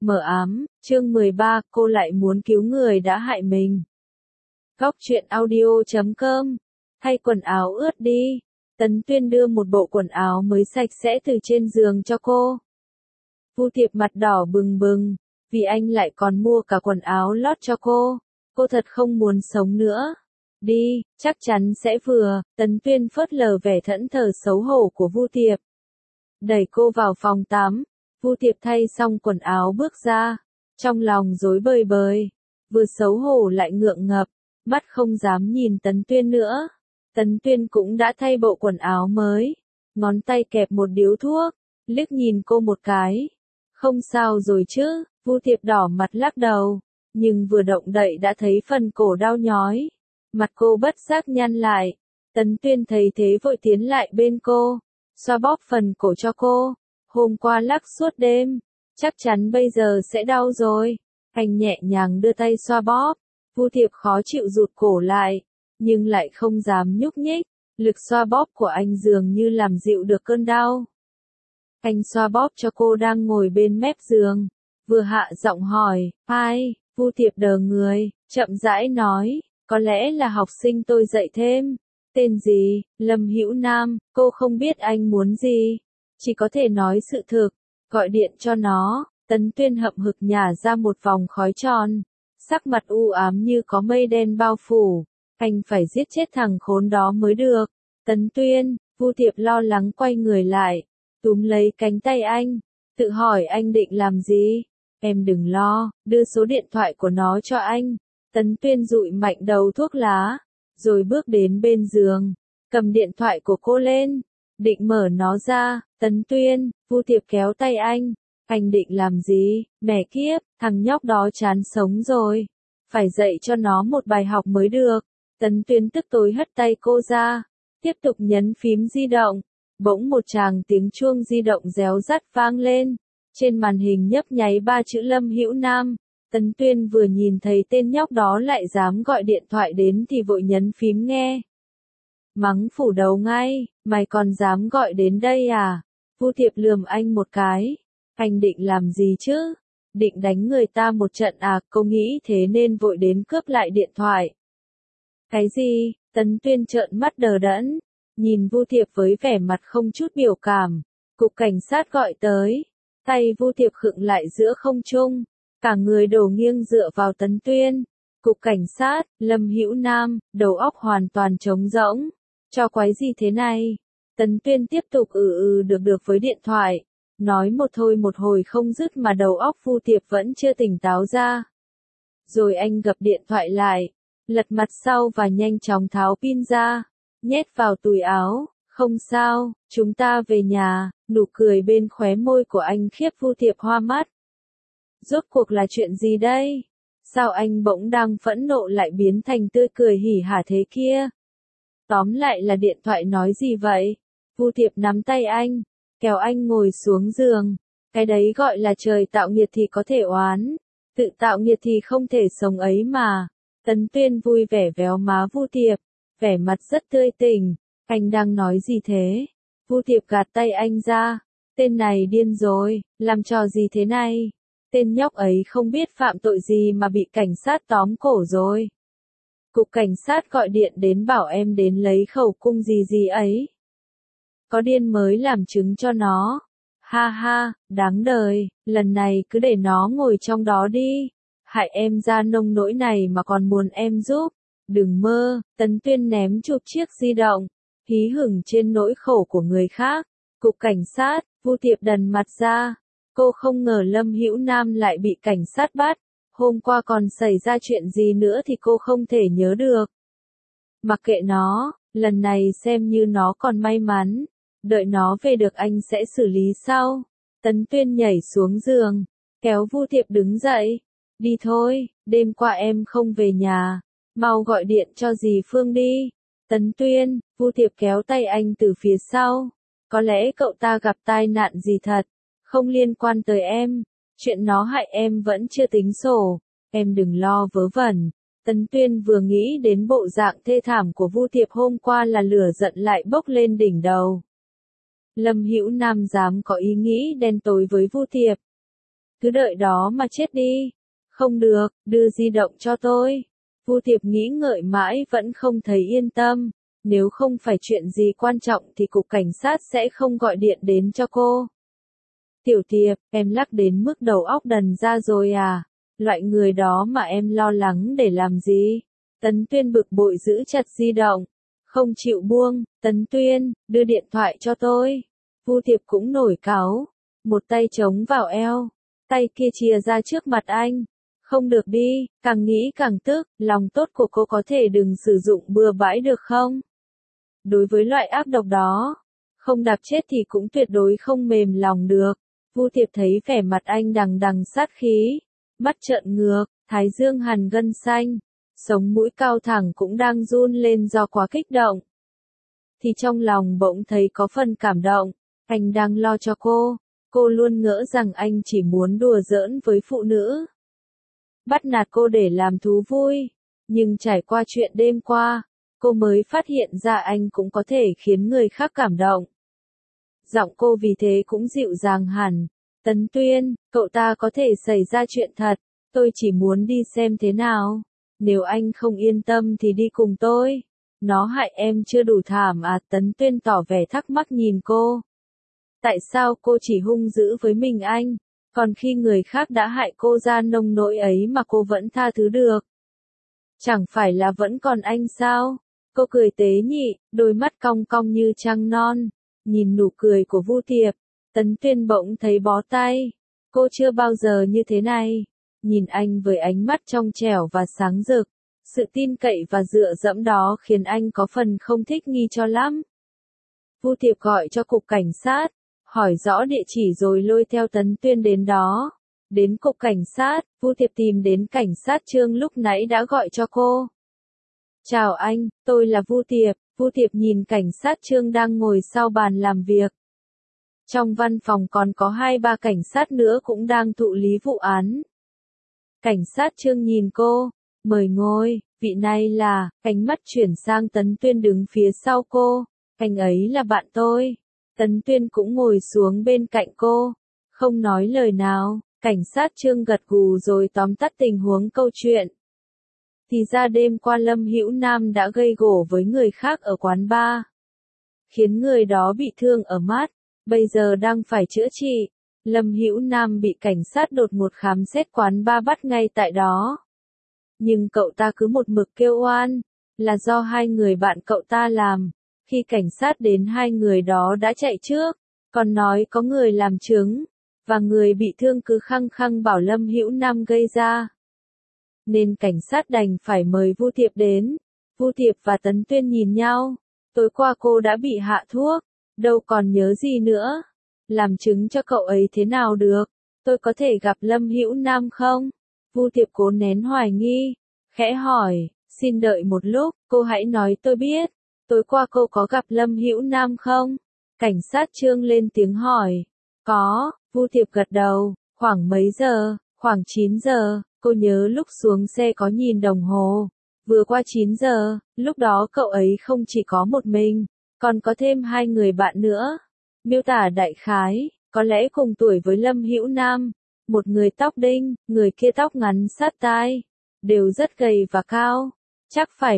Mờ ám, chương 13, cô lại muốn cứu người đã hại mình. Góc truyện audio.com. Thay quần áo ướt đi. Tấn Tuyên đưa một bộ quần áo mới sạch sẽ từ trên giường cho cô. Vu Tiệp mặt đỏ bừng bừng, vì anh lại còn mua cả quần áo lót cho cô. Cô thật không muốn sống nữa. Đi, chắc chắn sẽ vừa. Tấn Tuyên phớt lờ vẻ thẫn thờ xấu hổ của Vu Tiệp. Đẩy cô vào phòng tắm. Vu Tiệp thay xong quần áo bước ra, trong lòng rối bời bời, vừa xấu hổ lại ngượng ngập, mắt không dám nhìn Tấn Tuyên nữa. Tấn Tuyên cũng đã thay bộ quần áo mới, ngón tay kẹp một điếu thuốc, liếc nhìn cô một cái. Không sao rồi chứ, Vu Tiệp đỏ mặt lắc đầu, nhưng vừa động đậy đã thấy phần cổ đau nhói. Mặt cô bất giác nhăn lại, Tấn Tuyên thấy thế vội tiến lại bên cô, xoa bóp phần cổ cho cô. Hôm qua lắc suốt đêm, chắc chắn bây giờ sẽ đau rồi. Anh nhẹ nhàng đưa tay xoa bóp, Vu Tiệp khó chịu rụt cổ lại, nhưng lại không dám nhúc nhích. Lực xoa bóp của anh dường như làm dịu được cơn đau. Anh xoa bóp cho cô đang ngồi bên mép giường, vừa hạ giọng hỏi, ai? Vu Tiệp đờ người, chậm rãi nói, có lẽ là học sinh tôi dạy thêm. Tên gì? Lâm Hữu Nam. Cô không biết anh muốn gì, chỉ có thể nói sự thực, gọi điện cho nó. Tấn Tuyên hậm hực nhả ra một vòng khói tròn, sắc mặt u ám như có mây đen bao phủ. Anh phải giết chết thằng khốn đó mới được. Tấn Tuyên, Vu Tiệp lo lắng quay người lại, túm lấy cánh tay anh, tự hỏi anh định làm gì. Em đừng lo, đưa số điện thoại của nó cho anh. Tấn Tuyên dụi mạnh đầu thuốc lá, rồi bước đến bên giường, cầm điện thoại của cô lên, định mở nó ra. Tấn Tuyên, Vu Tiệp kéo tay anh định làm gì? Mẹ kiếp, thằng nhóc đó chán sống rồi, phải dạy cho nó một bài học mới được. Tấn Tuyên tức tối hất tay cô ra, tiếp tục nhấn phím di động. Bỗng một tràng tiếng chuông di động réo rắt vang lên, trên màn hình nhấp nháy 3 chữ Lâm Hữu Nam. Tấn Tuyên vừa nhìn thấy tên nhóc đó lại dám gọi điện thoại đến thì vội nhấn phím nghe. Mắng phủ đầu ngay, mày còn dám gọi đến đây à? Vu Tiệp lườm anh một cái. Anh định làm gì chứ? Định đánh người ta một trận à? Cô nghĩ thế nên vội đến cướp lại điện thoại. Cái gì? Tấn Tuyên trợn mắt đờ đẫn, nhìn Vu Tiệp với vẻ mặt không chút biểu cảm. Cục cảnh sát gọi tới. Tay Vu Tiệp khựng lại giữa không trung, cả người đổ nghiêng dựa vào Tấn Tuyên. Cục cảnh sát, Lâm Hữu Nam, đầu óc hoàn toàn trống rỗng. Cho quái gì thế này? Tấn Tuyên tiếp tục được với điện thoại, nói một thôi một hồi không dứt mà đầu óc Vu Tiệp vẫn chưa tỉnh táo ra. Rồi anh gập điện thoại lại, lật mặt sau và nhanh chóng tháo pin ra, nhét vào túi áo. Không sao, chúng ta về nhà. Nụ cười bên khóe môi của anh khiếp Vu Tiệp hoa mắt. Rốt cuộc là chuyện gì đây? Sao anh bỗng đang phẫn nộ lại biến thành tươi cười hỉ hả thế kia? Tóm lại là điện thoại nói gì vậy? Vu Tiệp nắm tay anh, kéo anh ngồi xuống giường. Cái đấy gọi là trời tạo nghiệt thì có thể oán, tự tạo nghiệt thì không thể sống ấy mà. Tấn Tuyên vui vẻ véo má Vu Tiệp, vẻ mặt rất tươi tỉnh. Anh đang nói gì thế? Vu Tiệp gạt tay anh ra. Tên này điên rồi, làm trò gì thế này? Tên nhóc ấy không biết phạm tội gì mà bị cảnh sát tóm cổ rồi. Cục cảnh sát gọi điện đến bảo em đến lấy khẩu cung gì ấy. Có điên mới làm chứng cho nó. Ha ha, đáng đời, lần này cứ để nó ngồi trong đó đi. Hại em ra nông nỗi này mà còn muốn em giúp. Đừng mơ. Tấn Tuyên ném chụp chiếc di động, hí hửng trên nỗi khổ của người khác. Cục cảnh sát, Vu Tiệp đần mặt ra. Cô không ngờ Lâm Hữu Nam lại bị cảnh sát bắt. Hôm qua còn xảy ra chuyện gì nữa thì cô không thể nhớ được. Mặc kệ nó, lần này xem như nó còn may mắn. Đợi nó về được anh sẽ xử lý sau. Tấn Tuyên nhảy xuống giường, kéo Vu Tiệp đứng dậy. Đi thôi, đêm qua em không về nhà. Mau gọi điện cho dì Phương đi. Tấn Tuyên, Vu Tiệp kéo tay anh từ phía sau. Có lẽ cậu ta gặp tai nạn gì thật, không liên quan tới em. Chuyện nó hại em vẫn chưa tính sổ. Em đừng lo vớ vẩn. Tấn Tuyên vừa nghĩ đến bộ dạng thê thảm của Vu Tiệp hôm qua là lửa giận lại bốc lên đỉnh đầu. Lâm Hữu Nam dám có ý nghĩ đen tối với Vu Tiệp. cứ đợi đó mà chết đi. Không được, đưa di động cho tôi. Vu Tiệp nghĩ ngợi mãi vẫn không thấy yên tâm. Nếu không phải chuyện gì quan trọng thì cục cảnh sát sẽ không gọi điện đến cho cô. Tiểu Tiệp, em lắc đến mức đầu óc đần ra rồi à? Loại người đó mà em lo lắng để làm gì? Tấn Tuyên bực bội giữ chặt di động. Không chịu buông, Tấn Tuyên, đưa điện thoại cho tôi. Vu Tiệp cũng nổi cáu. Một tay chống vào eo. Tay kia chìa ra trước mặt anh. Không được đi, càng nghĩ càng tức, lòng tốt của cô có thể đừng sử dụng bừa bãi được không? Đối với loại ác độc đó, không đạp chết thì cũng tuyệt đối không mềm lòng được. Vu Tiệp thấy vẻ mặt anh đằng đằng sát khí, mắt trợn ngược, thái dương hằn gân xanh, sống mũi cao thẳng cũng đang run lên do quá kích động. Thì trong lòng bỗng thấy có phần cảm động, anh đang lo cho cô luôn ngỡ rằng anh chỉ muốn đùa giỡn với phụ nữ. Bắt nạt cô để làm thú vui, nhưng trải qua chuyện đêm qua, cô mới phát hiện ra anh cũng có thể khiến người khác cảm động. Giọng cô vì thế cũng dịu dàng hẳn. Tấn Tuyên, cậu ta có thể xảy ra chuyện thật, tôi chỉ muốn đi xem thế nào. Nếu anh không yên tâm thì đi cùng tôi. Nó hại em chưa đủ thảm à? Tấn Tuyên tỏ vẻ thắc mắc nhìn cô. Tại sao cô chỉ hung dữ với mình anh, còn khi người khác đã hại cô ra nông nỗi ấy mà cô vẫn tha thứ được? Chẳng phải là vẫn còn anh sao? Cô cười tế nhị, đôi mắt cong cong như trăng non. Nhìn nụ cười của Vu Tiệp, Tấn Tuyên bỗng thấy bó tay. Cô chưa bao giờ như thế này. Nhìn anh với ánh mắt trong trẻo và sáng rực. Sự tin cậy và dựa dẫm đó khiến anh có phần không thích nghi cho lắm. Vu Tiệp gọi cho cục cảnh sát, hỏi rõ địa chỉ rồi lôi theo Tấn Tuyên đến đó. Đến cục cảnh sát, Vu Tiệp tìm đến cảnh sát Trương lúc nãy đã gọi cho cô. Chào anh, tôi là Vu Tiệp. Vu Tiệp nhìn cảnh sát Trương đang ngồi sau bàn làm việc. Trong văn phòng còn có 2-3 cảnh sát nữa cũng đang thụ lý vụ án. Cảnh sát Trương nhìn cô, mời ngồi, vị này là, ánh mắt chuyển sang Tấn Tuyên đứng phía sau cô, anh ấy là bạn tôi. Tấn Tuyên cũng ngồi xuống bên cạnh cô, không nói lời nào, cảnh sát Trương gật gù rồi tóm tắt tình huống câu chuyện. Thì ra đêm qua Lâm Hữu Nam đã gây gổ với người khác ở quán bar, khiến người đó bị thương ở mắt, bây giờ đang phải chữa trị. Lâm Hữu Nam bị cảnh sát đột ngột khám xét quán bar bắt ngay tại đó. Nhưng cậu ta cứ một mực kêu oan, là do 2 người bạn cậu ta làm. Khi cảnh sát đến 2 người đó đã chạy trước, còn nói có người làm chứng, và người bị thương cứ khăng khăng bảo Lâm Hữu Nam gây ra. Nên cảnh sát đành phải mời Vu Tiệp đến. Vu Tiệp và Tấn Tuyên nhìn nhau. Tối qua cô đã bị hạ thuốc, đâu còn nhớ gì nữa. Làm chứng cho cậu ấy thế nào được? Tôi có thể gặp Lâm Hữu Nam không? Vu Tiệp cố nén hoài nghi, khẽ hỏi, xin đợi một lúc, cô hãy nói tôi biết. Tối qua cô có gặp Lâm Hữu Nam không? Cảnh sát Trương lên tiếng hỏi. Có, Vu Tiệp gật đầu. Khoảng mấy giờ? Khoảng 9 giờ. Cô nhớ lúc xuống xe có nhìn đồng hồ. Vừa qua 9 giờ, lúc đó cậu ấy không chỉ có một mình, còn có thêm 2 người bạn nữa. Miêu tả đại khái, có lẽ cùng tuổi với Lâm Hữu Nam. Một người tóc đinh, người kia tóc ngắn sát tai. Đều rất gầy và cao. Chắc phải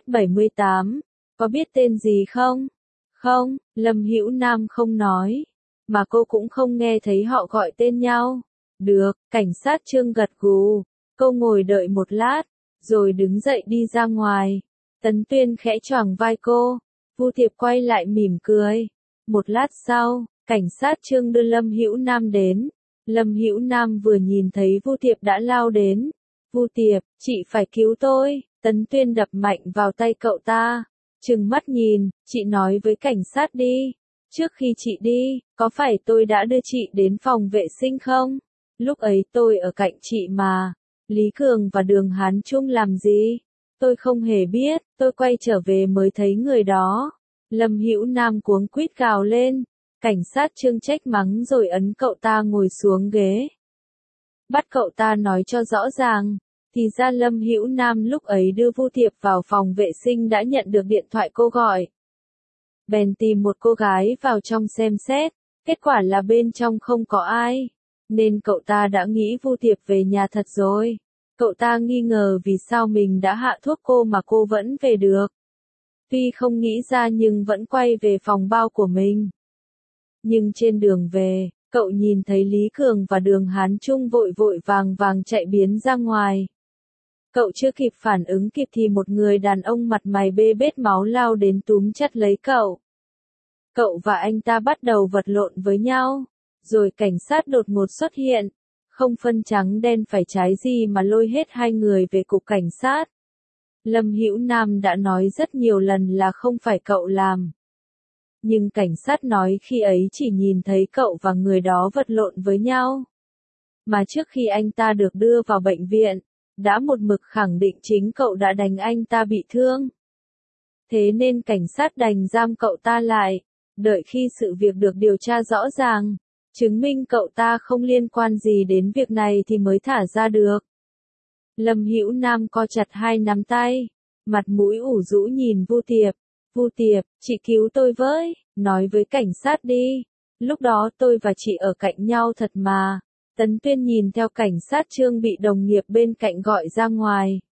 1m78. Có biết tên gì không? Không, Lâm Hữu Nam không nói. Mà cô cũng không nghe thấy họ gọi tên nhau. Được, cảnh sát Trương gật gù. Cô ngồi đợi một lát, rồi đứng dậy đi ra ngoài. Tấn Tuyên khẽ choàng vai cô. Vu Tiệp quay lại mỉm cười. Một lát sau, cảnh sát Trương đưa Lâm Hữu Nam đến. Lâm Hữu Nam vừa nhìn thấy Vu Tiệp đã lao đến. Vu Tiệp, chị phải cứu tôi. Tấn Tuyên đập mạnh vào tay cậu ta. Trừng mắt nhìn, chị nói với cảnh sát đi. Trước khi chị đi, có phải tôi đã đưa chị đến phòng vệ sinh không? Lúc ấy tôi ở cạnh chị mà. Lý Cường và Đường Hán Trung làm gì? Tôi không hề biết, tôi quay trở về mới thấy người đó. Lâm Hữu Nam cuống quýt gào lên. Cảnh sát Trương trách mắng rồi ấn cậu ta ngồi xuống ghế. Bắt cậu ta nói cho rõ ràng. Thì ra Lâm Hữu Nam lúc ấy đưa Vu Tiệp vào phòng vệ sinh đã nhận được điện thoại cô gọi. Bèn tìm một cô gái vào trong xem xét. Kết quả là bên trong không có ai. nên cậu ta đã nghĩ Vu Tiệp về nhà thật rồi. Cậu ta nghi ngờ vì sao mình đã hạ thuốc cô mà cô vẫn về được. Tuy không nghĩ ra nhưng vẫn quay về phòng bao của mình. Nhưng trên đường về, cậu nhìn thấy Lý Cường và Đường Hán Trung vội vội vàng vàng chạy biến ra ngoài. Cậu chưa kịp phản ứng kịp thì một người đàn ông mặt mày bê bết máu lao đến túm chặt lấy cậu. Cậu và anh ta bắt đầu vật lộn với nhau, rồi cảnh sát đột ngột xuất hiện, không phân trắng đen phải trái gì mà lôi hết hai người về cục cảnh sát. Lâm Hữu Nam đã nói rất nhiều lần là không phải cậu làm. Nhưng cảnh sát nói khi ấy chỉ nhìn thấy cậu và người đó vật lộn với nhau. Mà trước khi anh ta được đưa vào bệnh viện, đã một mực khẳng định chính cậu đã đánh anh ta bị thương. Thế nên cảnh sát đành giam cậu ta lại, đợi khi sự việc được điều tra rõ ràng, chứng minh cậu ta không liên quan gì đến việc này thì mới thả ra được. Lâm Hữu Nam co chặt hai nắm tay, mặt mũi ủ rũ nhìn Vu Tiệp. Vu Tiệp, chị cứu tôi với, nói với cảnh sát đi. Lúc đó tôi và chị ở cạnh nhau thật mà. Tấn Tuyên nhìn theo cảnh sát Trương bị đồng nghiệp bên cạnh gọi ra ngoài.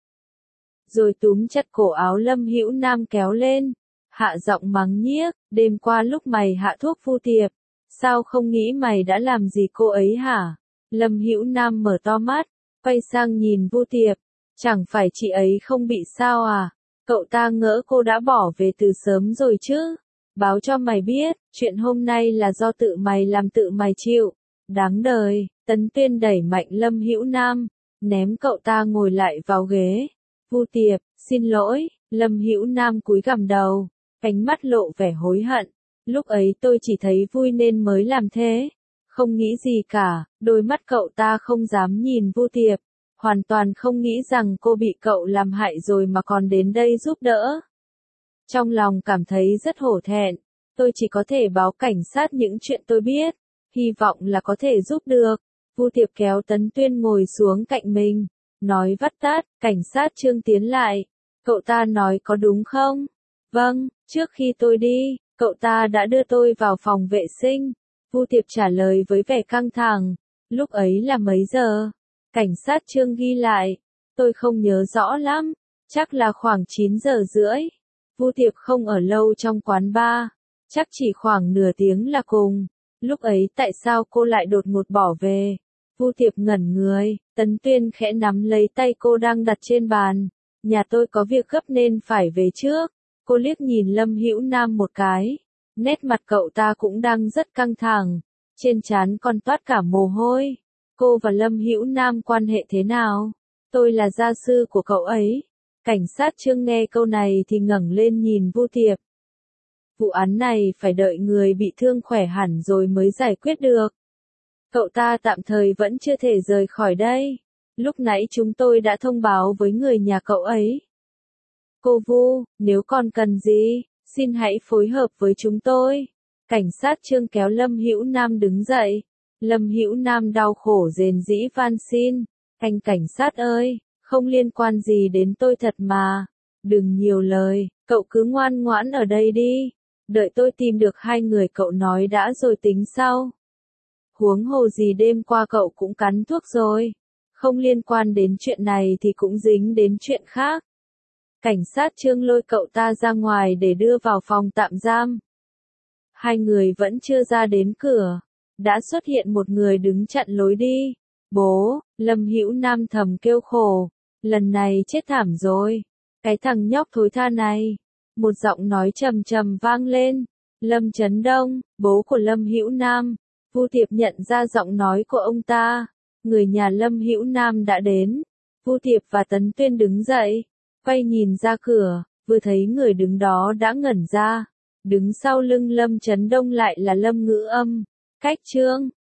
Rồi túm chặt cổ áo Lâm Hữu Nam kéo lên, hạ giọng mắng nhiếc, đêm qua lúc mày hạ thuốc Vu Tiệp, sao không nghĩ mày đã làm gì cô ấy hả? Lâm Hữu Nam mở to mắt, quay sang nhìn Vu Tiệp, chẳng phải chị ấy không bị sao à? Cậu ta ngỡ cô đã bỏ về từ sớm rồi chứ. Báo cho mày biết, chuyện hôm nay là do tự mày làm tự mày chịu. Đáng đời. Tấn Tuyên đẩy mạnh Lâm Hữu Nam, ném cậu ta ngồi lại vào ghế. Vu Tiệp, xin lỗi. Lâm Hữu Nam cúi gằm đầu, ánh mắt lộ vẻ hối hận. Lúc ấy tôi chỉ thấy vui nên mới làm thế. Không nghĩ gì cả. Đôi mắt cậu ta không dám nhìn Vu Tiệp, hoàn toàn không nghĩ rằng cô bị cậu làm hại rồi mà còn đến đây giúp đỡ. Trong lòng cảm thấy rất hổ thẹn, tôi chỉ có thể báo cảnh sát những chuyện tôi biết, hy vọng là có thể giúp được. Vu Tiệp kéo Tấn Tuyên ngồi xuống cạnh mình, nói vắt tát, cảnh sát Trương tiến lại. Cậu ta nói có đúng không? Vâng, trước khi tôi đi, cậu ta đã đưa tôi vào phòng vệ sinh. Vu Tiệp trả lời với vẻ căng thẳng. Lúc ấy là mấy giờ? Cảnh sát Trương ghi lại. Tôi không nhớ rõ lắm, chắc là khoảng 9 giờ rưỡi. Vu Tiệp không ở lâu trong quán bar, chắc chỉ khoảng nửa tiếng là cùng. Lúc ấy tại sao cô lại đột ngột bỏ về? Vu Tiệp ngẩn người, Tấn Tuyên khẽ nắm lấy tay cô đang đặt trên bàn. Nhà tôi có việc gấp nên phải về trước. Cô liếc nhìn Lâm Hữu Nam một cái. Nét mặt cậu ta cũng đang rất căng thẳng, trên trán còn toát cả mồ hôi. Cô và Lâm Hữu Nam quan hệ thế nào? Tôi là gia sư của cậu ấy. Cảnh sát Trương nghe câu này thì ngẩng lên nhìn Vu Tiệp. Vụ án này phải đợi người bị thương khỏe hẳn rồi mới giải quyết được. Cậu ta tạm thời vẫn chưa thể rời khỏi đây. Lúc nãy chúng tôi đã thông báo với người nhà cậu ấy. Cô Vu, nếu còn cần gì, xin hãy phối hợp với chúng tôi. Cảnh sát Trương kéo Lâm Hữu Nam đứng dậy. Lâm Hữu Nam đau khổ rền rĩ van xin. Anh cảnh sát ơi, không liên quan gì đến tôi thật mà. Đừng nhiều lời, cậu cứ ngoan ngoãn ở đây đi. Đợi tôi tìm được hai người cậu nói đã rồi tính sau. Huống hồ gì đêm qua cậu cũng cắn thuốc rồi. Không liên quan đến chuyện này thì cũng dính đến chuyện khác. Cảnh sát Trương lôi cậu ta ra ngoài để đưa vào phòng tạm giam. Hai người vẫn chưa ra đến cửa, đã xuất hiện một người đứng chặn lối đi. Bố, Lâm Hữu Nam thầm kêu khổ, lần này chết thảm rồi. Cái thằng nhóc thối tha này. Một giọng nói trầm trầm vang lên. Lâm Chấn Đông, bố của Lâm Hữu Nam. Vu Tiệp nhận ra giọng nói của ông ta. Người nhà Lâm Hữu Nam đã đến. Vu Tiệp và Tấn Tuyên đứng dậy, quay nhìn ra cửa, vừa thấy người đứng đó đã ngẩn ra. Đứng sau lưng Lâm Chấn Đông lại là Lâm Ngữ Âm. Cách Trương,